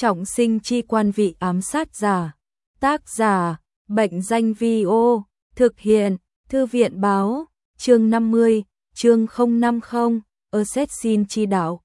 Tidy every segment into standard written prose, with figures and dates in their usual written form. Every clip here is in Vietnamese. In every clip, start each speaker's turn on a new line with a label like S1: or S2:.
S1: Trọng sinh chi quan vị ám sát giả. Tác giả, Bệnh danh Vi-ô. Thực hiện, Thư viện báo. Chương 50, chương 050, Assassin chi đạo.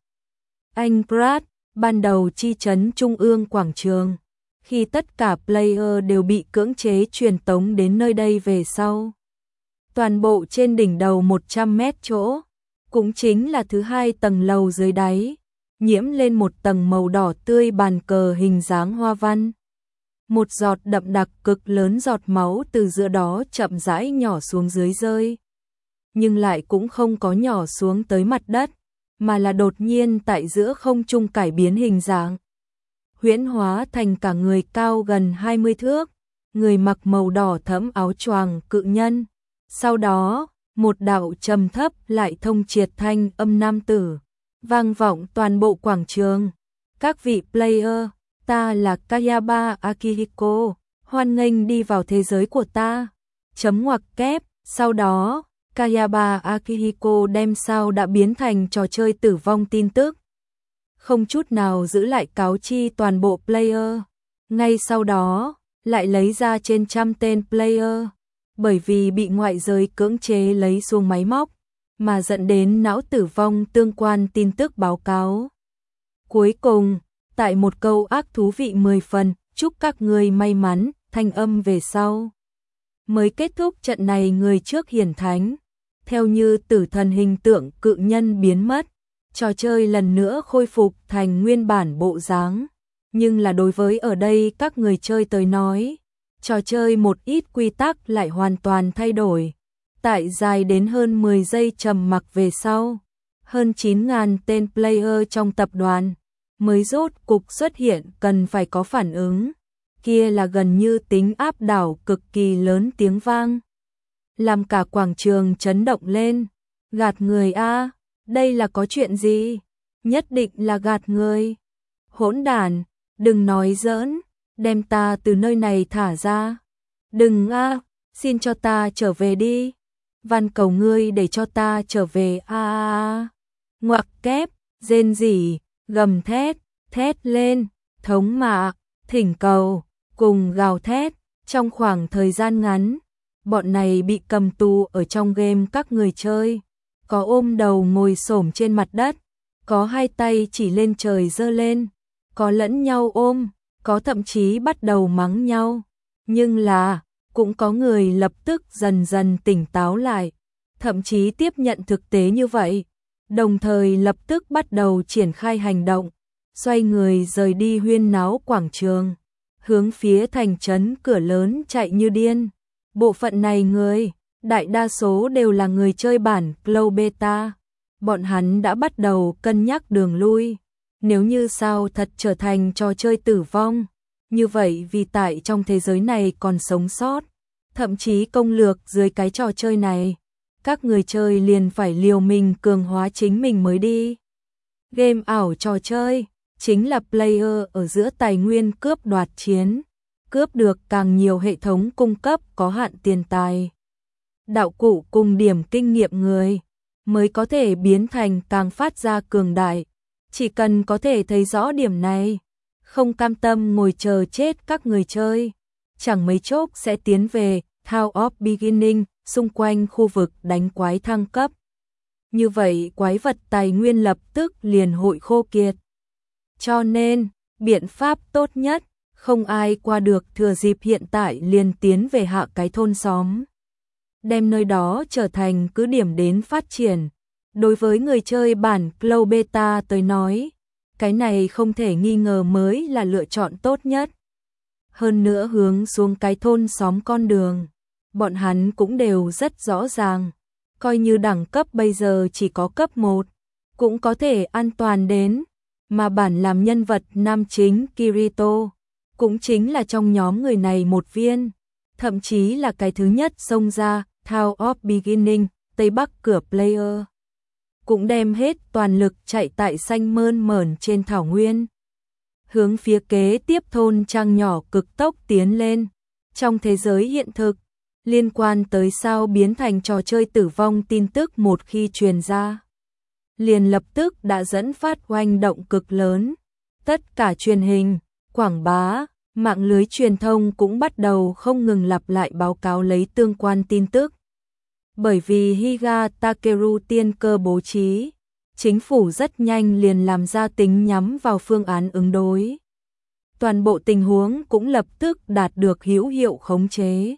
S1: Anh Pratt, ban đầu chi trấn Trung ương quảng trường. Khi tất cả player đều bị cưỡng chế truyền tống đến nơi đây về sau. Toàn bộ trên đỉnh đầu 100 mét chỗ, cũng chính là thứ hai tầng lầu dưới đáy, nhiễm lên một tầng màu đỏ tươi bàn cờ hình dáng hoa văn. Một giọt đậm đặc cực lớn giọt máu từ giữa đó chậm rãi nhỏ xuống dưới rơi. Nhưng lại cũng không có nhỏ xuống tới mặt đất, mà là đột nhiên tại giữa không trung cải biến hình dạng. Huyễn hóa thành cả người cao gần 20 thước, người mặc màu đỏ thẫm áo choàng cự nhân. Sau đó, một đạo trầm thấp lại thông triệt thanh âm nam tử, vang vọng toàn bộ quảng trường. Các vị player, ta là Kayaba Akihiko, hoan nghênh đi vào thế giới của ta. Chấm ngoặc kép, sau đó, Kayaba Akihiko đem sao đã biến thành trò chơi tử vong tin tức. Không chút nào giữ lại cáo chi toàn bộ player. Ngay sau đó, lại lấy ra trên trăm tên player. Bởi vì bị ngoại giới cưỡng chế lấy xuống máy móc, mà dẫn đến não tử vong tương quan tin tức báo cáo. Cuối cùng, tại một câu ác thú vị 10 phần, chúc các người may mắn, thanh âm về sau. Mới kết thúc trận này người trước hiển thánh. Theo như tử thần hình tượng cự nhân biến mất, trò chơi lần nữa khôi phục thành nguyên bản bộ dáng. Nhưng là đối với ở đây các người chơi tới nói, trò chơi một ít quy tắc lại hoàn toàn thay đổi. Tại dài đến hơn 10 giây trầm mặc về sau, hơn 9.000 tên player trong tập đoàn mới rốt cục xuất hiện cần phải có phản ứng. Kia là gần như tính áp đảo cực kỳ lớn tiếng vang, làm cả quảng trường chấn động lên. Gạt người a, đây là có chuyện gì? Nhất định là gạt người. Hỗn đản, đừng nói giỡn, đem ta từ nơi này thả ra. Đừng a, xin cho ta trở về đi. Van cầu ngươi để cho ta trở về a. Ngoặc kép, rên rỉ, gầm thét, thét lên, thống mạ, thỉnh cầu, cùng gào thét. Trong khoảng thời gian ngắn, bọn này bị cầm tù ở trong game các người chơi, có ôm đầu ngồi xổm trên mặt đất, có hai tay chỉ lên trời giơ lên, có lẫn nhau ôm, có thậm chí bắt đầu mắng nhau. Nhưng là, cũng có người lập tức dần dần tỉnh táo lại, thậm chí tiếp nhận thực tế như vậy, đồng thời lập tức bắt đầu triển khai hành động, xoay người rời đi huyên náo quảng trường, hướng phía thành trấn cửa lớn chạy như điên. Bộ phận này người, đại đa số đều là người chơi bản Cloud Beta. Bọn hắn đã bắt đầu cân nhắc đường lui. Nếu như sao thật trở thành trò chơi tử vong, như vậy vì tại trong thế giới này còn sống sót, thậm chí công lược dưới cái trò chơi này, các người chơi liền phải liều mình cường hóa chính mình mới đi. Game ảo trò chơi chính là player ở giữa tài nguyên cướp đoạt chiến, cướp được càng nhiều hệ thống cung cấp có hạn tiền tài, đạo cụ cùng điểm kinh nghiệm người, mới có thể biến thành càng phát ra cường đại. Chỉ cần có thể thấy rõ điểm này, không cam tâm ngồi chờ chết các người chơi, chẳng mấy chốc sẽ tiến về Town of Beginning, xung quanh khu vực đánh quái thăng cấp. Như vậy quái vật tài nguyên lập tức liền hội khô kiệt. Cho nên, biện pháp tốt nhất, không ai qua được thừa dịp hiện tại liền tiến về hạ cái thôn xóm, đem nơi đó trở thành cứ điểm đến phát triển. Đối với người chơi bản Cloud Beta tới nói, cái này không thể nghi ngờ mới là lựa chọn tốt nhất. Hơn nữa hướng xuống cái thôn xóm con đường, bọn hắn cũng đều rất rõ ràng, coi như đẳng cấp bây giờ chỉ có cấp 1, cũng có thể an toàn đến, mà bản làm nhân vật nam chính Kirito, cũng chính là trong nhóm người này một viên, thậm chí là cái thứ nhất xông ra Town of Beginning, Tây Bắc cửa player. Cũng đem hết toàn lực chạy tại xanh mơn mởn trên thảo nguyên, hướng phía kế tiếp thôn trang nhỏ cực tốc tiến lên. Trong thế giới hiện thực, liên quan tới sao biến thành trò chơi tử vong tin tức một khi truyền ra, liền lập tức đã dẫn phát oanh động cực lớn. Tất cả truyền hình, quảng bá, mạng lưới truyền thông cũng bắt đầu không ngừng lặp lại báo cáo lấy tương quan tin tức. Bởi vì Higa Takeru tiên cơ bố trí, chính phủ rất nhanh liền làm ra tính nhắm vào phương án ứng đối. Toàn bộ tình huống cũng lập tức đạt được hữu hiệu khống chế.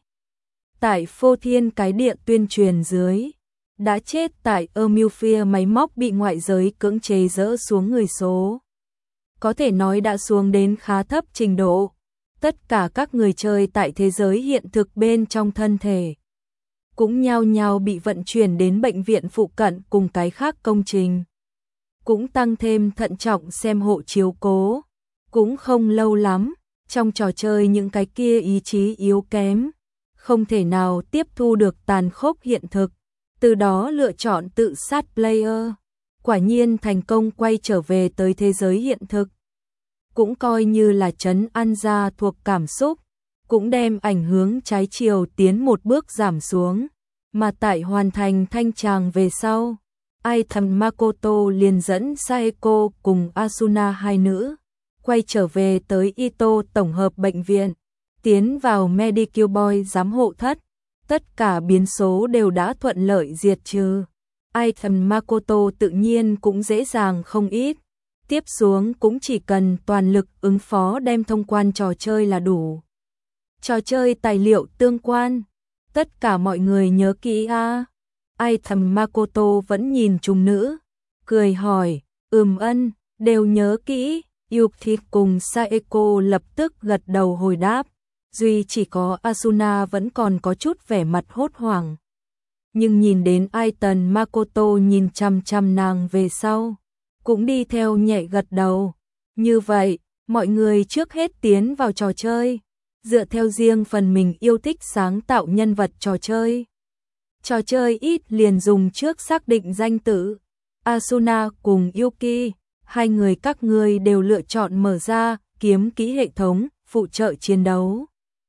S1: Tại phô thiên cái địa tuyên truyền dưới, đã chết tại Amelphia máy móc bị ngoại giới cưỡng chế dỡ xuống người số. Có thể nói đã xuống đến khá thấp trình độ. Tất cả các người chơi tại thế giới hiện thực bên trong thân thể cũng nhao nhao bị vận chuyển đến bệnh viện phụ cận cùng cái khác công trình. Cũng tăng thêm thận trọng xem hộ chiếu cố. Cũng không lâu lắm, trong trò chơi những cái kia ý chí yếu kém, không thể nào tiếp thu được tàn khốc hiện thực, từ đó lựa chọn tự sát player. Quả nhiên thành công quay trở về tới thế giới hiện thực. Cũng coi như là trấn an ra thuộc cảm xúc, cũng đem ảnh hưởng trái chiều tiến một bước giảm xuống, mà tại hoàn thành thanh tràng về sau, Item Makoto liền dẫn Saeko cùng Asuna hai nữ quay trở về tới Ito tổng hợp bệnh viện, tiến vào Medical Boy giám hộ thất, tất cả biến số đều đã thuận lợi diệt trừ. Item Makoto tự nhiên cũng dễ dàng không ít. Tiếp xuống cũng chỉ cần toàn lực ứng phó đem thông quan trò chơi là đủ. Trò chơi tài liệu tương quan, tất cả mọi người nhớ kỹ a. Item Makoto vẫn nhìn trùng nữ, cười hỏi, ân, đều nhớ kỹ. Yuki cùng Saeko lập tức gật đầu hồi đáp, duy chỉ có Asuna vẫn còn có chút vẻ mặt hốt hoảng. Nhưng nhìn đến Item Makoto nhìn chăm chăm nàng về sau, cũng đi theo nhẹ gật đầu. Như vậy, mọi người trước hết tiến vào trò chơi, dựa theo riêng phần mình yêu thích sáng tạo nhân vật trò chơi. Trò chơi ít liền dùng trước xác định danh tự. Asuna cùng Yuki, hai người các ngươi đều lựa chọn mở ra kiếm kỹ hệ thống, phụ trợ chiến đấu.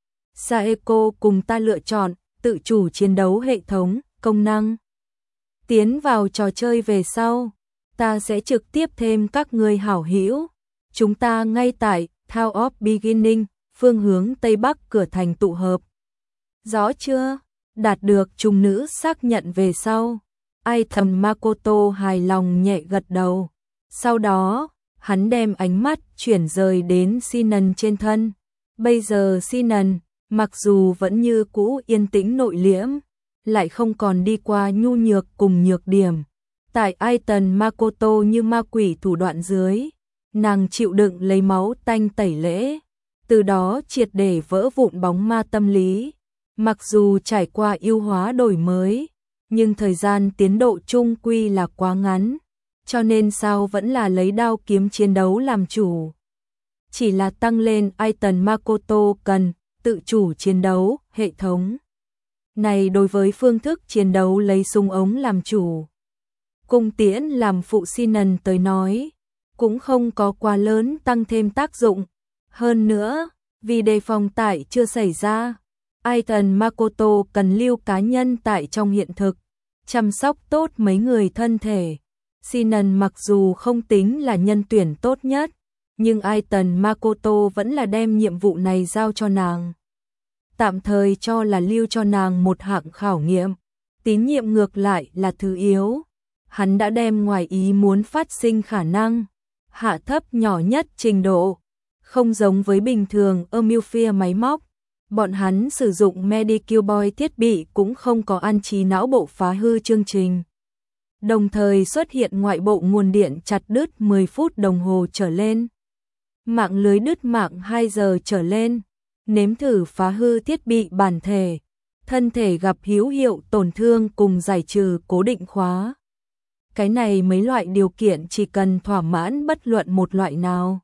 S1: Saeko cùng ta lựa chọn tự chủ chiến đấu hệ thống, công năng. Tiến vào trò chơi về sau, ta sẽ trực tiếp thêm các ngươi hảo hữu. Chúng ta ngay tại Town of Beginning, phương hướng Tây Bắc cửa thành tụ hợp. Rõ chưa? Đạt được trùng nữ xác nhận về sau. Item Makoto hài lòng nhẹ gật đầu. Sau đó, hắn đem ánh mắt chuyển rời đến Sinan trên thân. Bây giờ Sinan, mặc dù vẫn như cũ yên tĩnh nội liễm, lại không còn đi qua nhu nhược cùng nhược điểm. Tại Item Makoto như ma quỷ thủ đoạn dưới, nàng chịu đựng lấy máu tanh tẩy lễ, từ đó triệt để vỡ vụn bóng ma tâm lý. Mặc dù trải qua ưu hóa đổi mới, nhưng thời gian tiến độ chung quy là quá ngắn, cho nên sao vẫn là lấy đao kiếm chiến đấu làm chủ. Chỉ là tăng lên Item Makoto cần tự chủ chiến đấu, hệ thống này đối với phương thức chiến đấu lấy súng ống làm chủ. Cung tiễn làm phụ Sinan tới nói, cũng không có quá lớn tăng thêm tác dụng. Hơn nữa, vì đề phòng tại chưa xảy ra, Item Makoto cần lưu cá nhân tại trong hiện thực, chăm sóc tốt mấy người thân thể. Sinan mặc dù không tính là nhân tuyển tốt nhất, nhưng Item Makoto vẫn là đem nhiệm vụ này giao cho nàng. Tạm thời cho là lưu cho nàng một hạng khảo nghiệm, tín nhiệm ngược lại là thứ yếu. Hắn đã đem ngoài ý muốn phát sinh khả năng, hạ thấp nhỏ nhất trình độ, không giống với bình thường Amelphia máy móc. Bọn hắn sử dụng Medical Boy thiết bị cũng không có an trí não bộ phá hư chương trình. Đồng thời xuất hiện ngoại bộ nguồn điện chặt đứt 10 phút đồng hồ trở lên. Mạng lưới đứt mạng 2 giờ trở lên. Nếm thử phá hư thiết bị bản thể. Thân thể gặp hữu hiệu tổn thương cùng giải trừ cố định khóa. Cái này mấy loại điều kiện chỉ cần thỏa mãn bất luận một loại nào,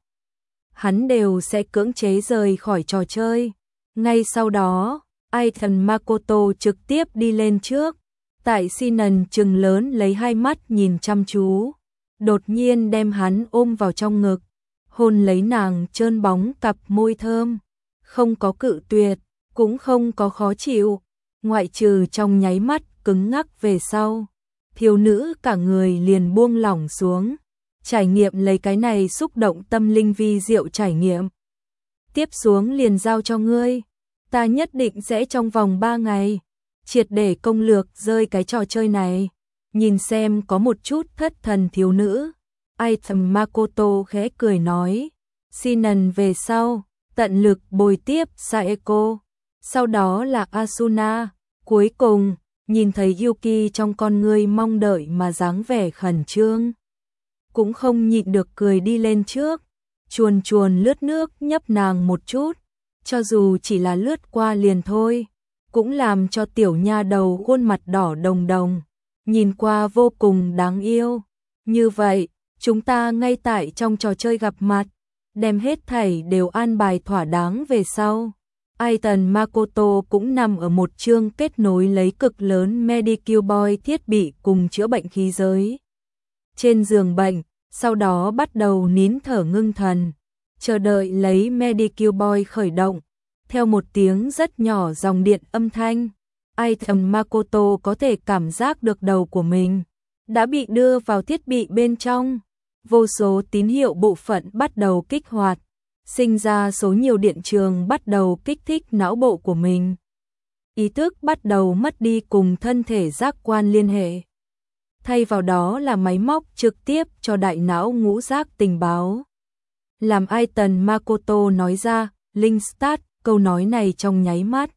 S1: hắn đều sẽ cưỡng chế rời khỏi trò chơi. Ngay sau đó, Item Makoto trực tiếp đi lên trước. Tại Sinan trừng lớn lấy hai mắt nhìn chăm chú, đột nhiên đem hắn ôm vào trong ngực, hôn lấy nàng trơn bóng cặp môi thơm, không có cự tuyệt, cũng không có khó chịu, ngoại trừ trong nháy mắt cứng ngắc về sau. Thiếu nữ cả người liền buông lỏng xuống, trải nghiệm lấy cái này xúc động tâm linh vi diệu trải nghiệm. tiếp xuống liền giao cho ngươi. Ta nhất định sẽ trong vòng 3 ngày, triệt để công lược rơi cái trò chơi này. Nhìn xem có một chút thất thần thiếu nữ. Item Makoto khẽ cười nói. Sinan về sau, tận lực bồi tiếp Saeko. Sau đó là Asuna. Cuối cùng, nhìn thấy Yuki trong con ngươi mong đợi mà dáng vẻ khẩn trương. Cũng không nhịn được cười đi lên trước. Chuồn chuồn lướt nước nhấp nàng một chút. Cho dù chỉ là lướt qua liền thôi. Cũng làm cho tiểu nha đầu khuôn mặt đỏ đồng đồng. Nhìn qua vô cùng đáng yêu. Như vậy, chúng ta ngay tại trong trò chơi gặp mặt. Đem hết thảy đều an bài thỏa đáng về sau. Aiton Makoto cũng nằm ở một chương kết nối lấy cực lớn Medical Boy thiết bị cùng chữa bệnh khí giới. Trên giường bệnh, sau đó bắt đầu nín thở ngưng thần, chờ đợi lấy Medical Boy khởi động. Theo một tiếng rất nhỏ dòng điện âm thanh, Aiton Makoto có thể cảm giác được đầu của mình đã bị đưa vào thiết bị bên trong. Vô số tín hiệu bộ phận bắt đầu kích hoạt, sinh ra số nhiều điện trường bắt đầu kích thích não bộ của mình. Ý thức bắt đầu mất đi cùng thân thể giác quan liên hệ. Thay vào đó là máy móc trực tiếp cho đại não ngũ giác tình báo. Làm Aiton Makoto nói ra, Linh Start, câu nói này trong nháy mắt.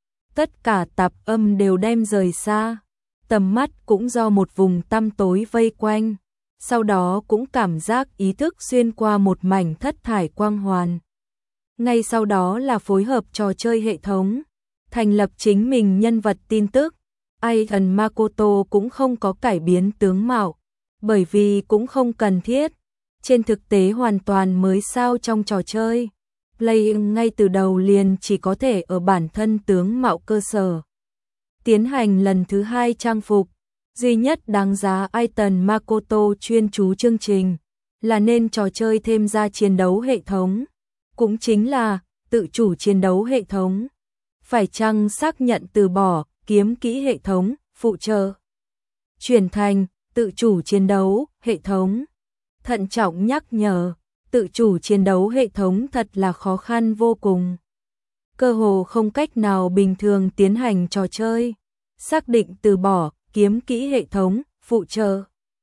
S1: Tất cả tạp âm đều đem rời xa, tầm mắt cũng do một vùng tăm tối vây quanh. Sau đó cũng cảm giác ý thức xuyên qua một mảnh thất thải quang hoàn. Ngay sau đó là phối hợp trò chơi hệ thống, thành lập chính mình nhân vật tin tức. Aiton Makoto cũng không có cải biến tướng mạo, bởi vì cũng không cần thiết. Trên thực tế hoàn toàn mới sao trong trò chơi. Play ngay từ đầu liền chỉ có thể ở bản thân tướng mạo cơ sở tiến hành lần thứ 2 trang phục. Duy nhất đáng giá Aiton Makoto chuyên chú chương trình là nên trò chơi thêm ra chiến đấu hệ thống, cũng chính là tự chủ chiến đấu hệ thống. Phải chăng xác nhận từ bỏ kiếm kỹ hệ thống phụ trợ, chuyển thành tự chủ chiến đấu hệ thống. Thận trọng nhắc nhở, tự chủ chiến đấu hệ thống thật là khó khăn vô cùng. Cơ hồ không cách nào bình thường tiến hành trò chơi. Xác định từ bỏ kiếm kỹ hệ thống phụ trợ,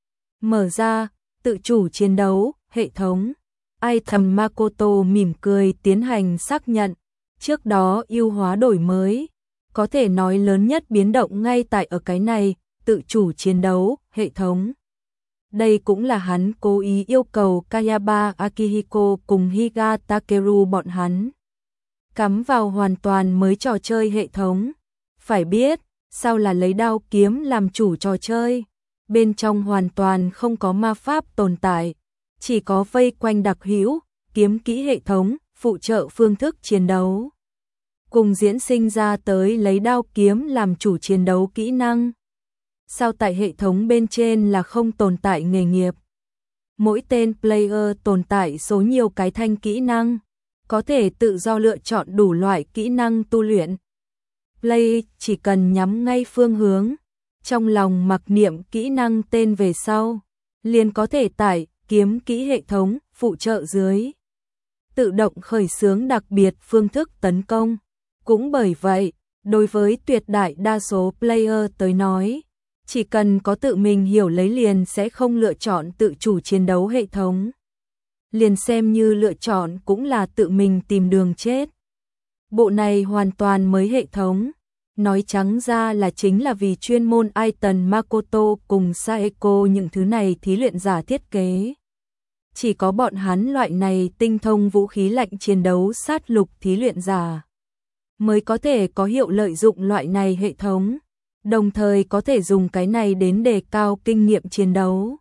S1: mở ra tự chủ chiến đấu hệ thống. Aiton Makoto mỉm cười tiến hành xác nhận. Trước đó ưu hóa đổi mới, có thể nói lớn nhất biến động ngay tại ở cái này, tự chủ chiến đấu hệ thống. Đây cũng là hắn cố ý yêu cầu Kayaba Akihiko cùng Higa Takeru bọn hắn cắm vào hoàn toàn mới trò chơi hệ thống. Phải biết, sao là lấy đao kiếm làm chủ trò chơi, bên trong hoàn toàn không có ma pháp tồn tại, chỉ có vây quanh đặc hữu kiếm kỹ hệ thống phụ trợ phương thức chiến đấu, cùng diễn sinh ra tới lấy đao kiếm làm chủ chiến đấu kỹ năng. Sao tại hệ thống bên trên là không tồn tại nghề nghiệp. Mỗi tên player tồn tại số nhiều cái thanh kỹ năng, có thể tự do lựa chọn đủ loại kỹ năng tu luyện. Play chỉ cần nhắm ngay phương hướng, trong lòng mặc niệm kỹ năng tên về sau, liền có thể tải kiếm kỹ hệ thống phụ trợ dưới. Tự động khởi xướng đặc biệt phương thức tấn công. Cũng bởi vậy, đối với tuyệt đại đa số player tới nói, chỉ cần có tự mình hiểu lấy liền sẽ không lựa chọn tự chủ chiến đấu hệ thống. Liền xem như lựa chọn cũng là tự mình tìm đường chết. Bộ này hoàn toàn mới hệ thống, nói trắng ra là chính là vì chuyên môn Aiton Makoto cùng Saeko những thứ này thí luyện giả thiết kế. Chỉ có bọn hắn loại này tinh thông vũ khí lạnh chiến đấu sát lục thí luyện giả mới có thể có hiệu lợi dụng loại này hệ thống, đồng thời có thể dùng cái này đến đề cao kinh nghiệm chiến đấu.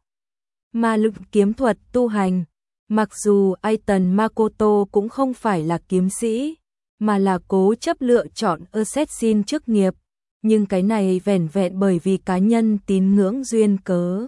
S1: Ma lực kiếm thuật tu hành, mặc dù Aiton Makoto cũng không phải là kiếm sĩ, mà là cố chấp lựa chọn assassin chức nghiệp, nhưng cái này vẻn vẹn bởi vì cá nhân tín ngưỡng duyên cớ.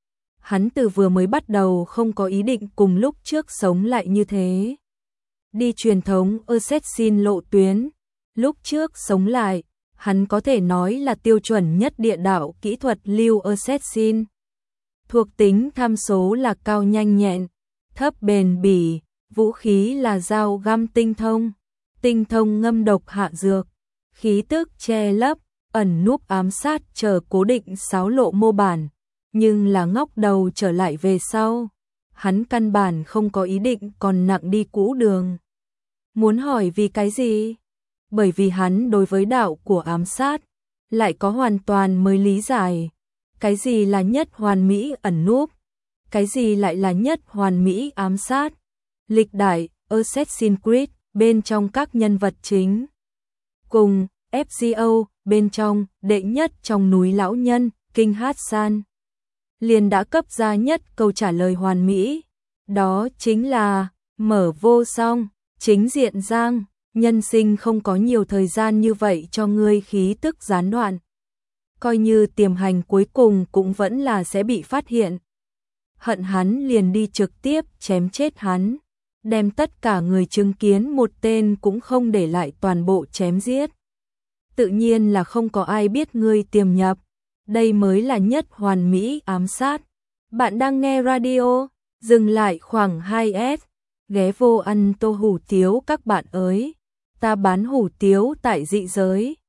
S1: Hắn từ vừa mới bắt đầu không có ý định cùng lúc trước sống lại như thế. Đi truyền thống assassin lộ tuyến, lúc trước sống lại, hắn có thể nói là tiêu chuẩn nhất địa đạo kỹ thuật lưu assassin. Thuộc tính tham số là cao nhanh nhẹn, thấp bền bỉ, vũ khí là dao găm tinh thông ngâm độc hạ dược, khí tức che lấp, ẩn núp ám sát chờ cố định xáo lộ mô bản, nhưng là ngóc đầu trở lại về sau. Hắn căn bản không có ý định còn nặng đi cũ đường. Muốn hỏi vì cái gì? Bởi vì hắn đối với đạo của ám sát lại có hoàn toàn mới lý giải. Cái gì là nhất hoàn mỹ ẩn núp? Cái gì lại là nhất hoàn mỹ ám sát? Lịch đại Assassin's Creed bên trong các nhân vật chính cùng FGO bên trong đệ nhất trong núi lão nhân King Hassan liền đã cấp ra nhất câu trả lời hoàn mỹ. Đó chính là mở vô song, chính diện giang, nhân sinh không có nhiều thời gian như vậy cho ngươi khí tức gián đoạn. Coi như tiềm hành cuối cùng cũng vẫn là sẽ bị phát hiện. Hận hắn liền đi trực tiếp chém chết hắn, đem tất cả người chứng kiến một tên cũng không để lại toàn bộ chém giết. Tự nhiên là không có ai biết ngươi tiềm nhập, đây mới là nhất hoàn mỹ ám sát. Bạn đang nghe radio, dừng lại khoảng 2S, ghé vô ăn tô hủ tiếu các bạn ơi, ta bán hủ tiếu tại dị giới.